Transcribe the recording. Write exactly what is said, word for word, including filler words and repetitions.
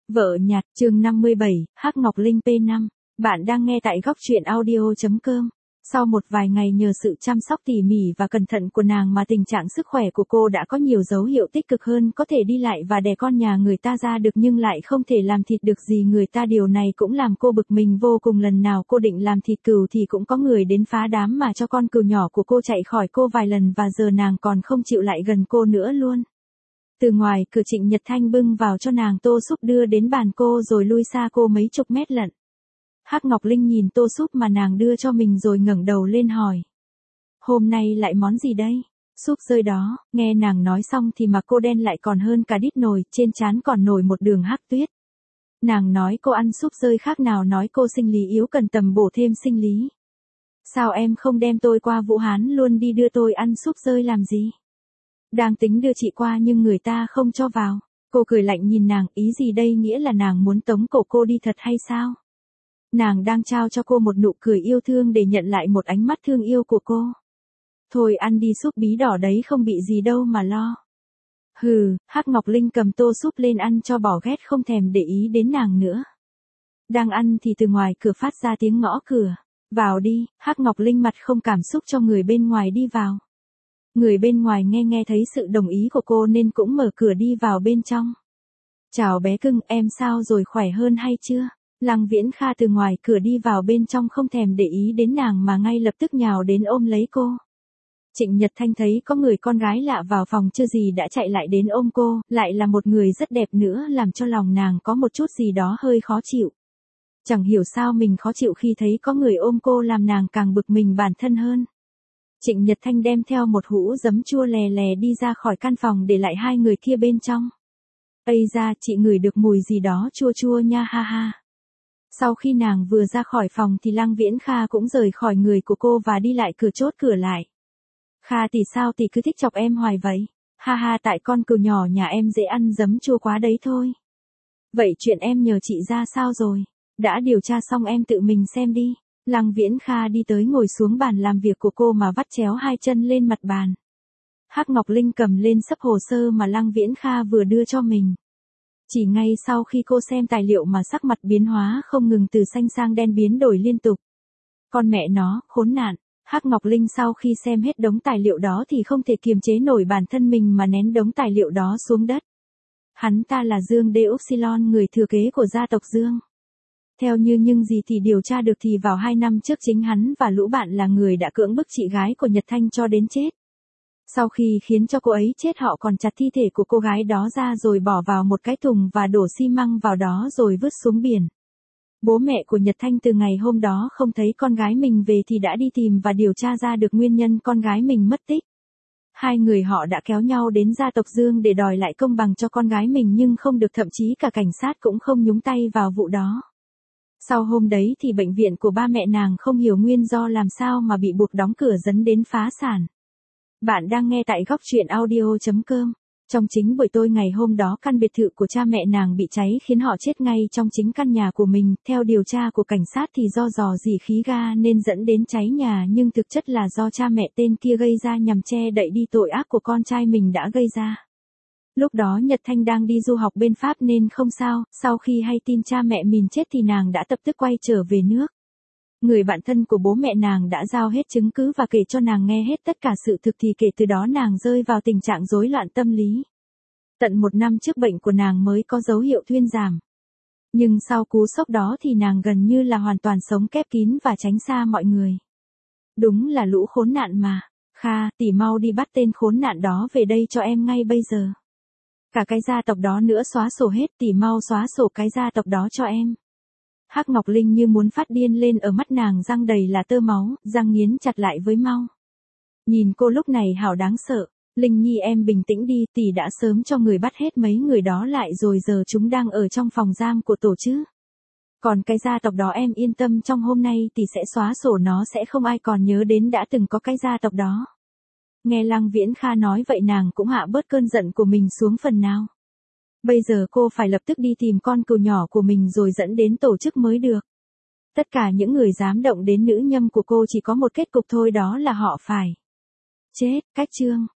Vợ nhặt, chương năm mươi bảy, Hắc Ngọc Linh pê năm. Bạn đang nghe tại góc truyện audio.com. Sau một vài ngày nhờ sự chăm sóc tỉ mỉ và cẩn thận của nàng mà tình trạng sức khỏe của cô đã có nhiều dấu hiệu tích cực hơn, có thể đi lại và đẻ con nhà người ta ra được nhưng lại không thể làm thịt được gì người ta. Điều này cũng làm cô bực mình vô cùng. Lần nào cô định làm thịt cừu thì cũng có người đến phá đám mà cho con cừu nhỏ của cô chạy khỏi cô vài lần, và giờ nàng còn không chịu lại gần cô nữa luôn. Từ ngoài cửa Trịnh Nhật Thanh bưng vào cho nàng tô súp đưa đến bàn cô rồi lui xa cô mấy chục mét lận. Hắc Ngọc Linh nhìn tô súp mà nàng đưa cho mình rồi ngẩng đầu lên hỏi. Hôm nay lại món gì đây? Súp rơi đó. Nghe nàng nói xong thì mặt cô đen lại còn hơn cả đít nồi, trên trán còn nổi một đường hắc tuyết. Nàng nói cô ăn súp rơi khác nào nói cô sinh lý yếu cần tầm bổ thêm sinh lý. Sao em không đem tôi qua Vũ Hán luôn đi, đưa tôi ăn súp rơi làm gì? Đang tính đưa chị qua nhưng người ta không cho vào. Cô cười lạnh nhìn nàng, ý gì đây, nghĩa là nàng muốn tống cổ cô đi thật hay sao? Nàng đang trao cho cô một nụ cười yêu thương để nhận lại một ánh mắt thương yêu của cô. Thôi ăn đi, súp bí đỏ đấy không bị gì đâu mà lo. Hừ, Hắc Ngọc Linh cầm tô súp lên ăn cho bỏ ghét, không thèm để ý đến nàng nữa. Đang ăn thì từ ngoài cửa phát ra tiếng gõ cửa. Vào đi. Hắc Ngọc Linh mặt không cảm xúc cho người bên ngoài đi vào. Người bên ngoài nghe nghe thấy sự đồng ý của cô nên cũng mở cửa đi vào bên trong. Chào bé cưng, em sao rồi, khỏe hơn hay chưa? Lăng Viễn Kha từ ngoài cửa đi vào bên trong, không thèm để ý đến nàng mà ngay lập tức nhào đến ôm lấy cô. Trịnh Nhật Thanh thấy có người con gái lạ vào phòng chưa gì đã chạy lại đến ôm cô, lại là một người rất đẹp nữa, làm cho lòng nàng có một chút gì đó hơi khó chịu. Chẳng hiểu sao mình khó chịu khi thấy có người ôm cô, làm nàng càng bực mình bản thân hơn. Trịnh Nhật Thanh đem theo một hũ giấm chua lè lè đi ra khỏi căn phòng, để lại hai người kia bên trong. Ây da, chị ngửi được mùi gì đó chua chua nha, ha ha. Sau khi nàng vừa ra khỏi phòng thì Lăng Viễn Kha cũng rời khỏi người của cô và đi lại cửa, chốt cửa lại. Kha tỷ, sao tỷ cứ thích chọc em hoài vậy? Ha ha, tại con cừu nhỏ nhà em dễ ăn giấm chua quá đấy thôi. Vậy chuyện em nhờ chị ra sao rồi? Đã điều tra xong em tự mình xem đi. Lăng Viễn Kha đi tới ngồi xuống bàn làm việc của cô mà vắt chéo hai chân lên mặt bàn. Hắc Ngọc Linh cầm lên sấp hồ sơ mà Lăng Viễn Kha vừa đưa cho mình. Chỉ ngay sau khi cô xem tài liệu mà sắc mặt biến hóa không ngừng, từ xanh sang đen biến đổi liên tục. Con mẹ nó, khốn nạn. Hắc Ngọc Linh sau khi xem hết đống tài liệu đó thì không thể kiềm chế nổi bản thân mình mà ném đống tài liệu đó xuống đất. Hắn ta là Dương Đê Upsilon, người thừa kế của gia tộc Dương. Theo như nhưng gì thì điều tra được thì vào hai năm trước chính hắn và lũ bạn là người đã cưỡng bức chị gái của Nhật Thanh cho đến chết. Sau khi khiến cho cô ấy chết, họ còn chặt thi thể của cô gái đó ra rồi bỏ vào một cái thùng và đổ xi măng vào đó rồi vứt xuống biển. Bố mẹ của Nhật Thanh từ ngày hôm đó không thấy con gái mình về thì đã đi tìm và điều tra ra được nguyên nhân con gái mình mất tích. Hai người họ đã kéo nhau đến gia tộc Dương để đòi lại công bằng cho con gái mình nhưng không được, thậm chí cả cảnh sát cũng không nhúng tay vào vụ đó. Sau hôm đấy thì bệnh viện của ba mẹ nàng không hiểu nguyên do làm sao mà bị buộc đóng cửa dẫn đến phá sản. Bạn đang nghe tại góc truyện audio.com. Trong chính buổi tối ngày hôm đó, căn biệt thự của cha mẹ nàng bị cháy khiến họ chết ngay trong chính căn nhà của mình. Theo điều tra của cảnh sát thì do rò rỉ khí ga nên dẫn đến cháy nhà, nhưng thực chất là do cha mẹ tên kia gây ra nhằm che đậy đi tội ác của con trai mình đã gây ra. Lúc đó Nhật Thanh đang đi du học bên Pháp nên không sao, sau khi hay tin cha mẹ mình chết thì nàng đã lập tức quay trở về nước. Người bạn thân của bố mẹ nàng đã giao hết chứng cứ và kể cho nàng nghe hết tất cả sự thực, thì kể từ đó nàng rơi vào tình trạng rối loạn tâm lý. Tận một năm trước bệnh của nàng mới có dấu hiệu thuyên giảm. Nhưng sau cú sốc đó thì nàng gần như là hoàn toàn sống khép kín và tránh xa mọi người. Đúng là lũ khốn nạn mà. Kha, tỷ mau đi bắt tên khốn nạn đó về đây cho em ngay bây giờ. Cả cái gia tộc đó nữa xóa sổ hết, tỷ mau xóa sổ cái gia tộc đó cho em. Hắc Ngọc Linh như muốn phát điên lên, ở mắt nàng răng đầy là tơ máu, răng nghiến chặt lại với mau. Nhìn cô lúc này hảo đáng sợ. Linh Nhi, em bình tĩnh đi, tỷ đã sớm cho người bắt hết mấy người đó lại rồi, giờ chúng đang ở trong phòng giam của tổ chứ. Còn cái gia tộc đó em yên tâm, trong hôm nay tỷ sẽ xóa sổ nó, sẽ không ai còn nhớ đến đã từng có cái gia tộc đó. Nghe Lăng Viễn Kha nói vậy nàng cũng hạ bớt cơn giận của mình xuống phần nào. Bây giờ cô phải lập tức đi tìm con cừu nhỏ của mình rồi dẫn đến tổ chức mới được. Tất cả những người dám động đến nữ nhâm của cô chỉ có một kết cục thôi, đó là họ phải chết. Cách chương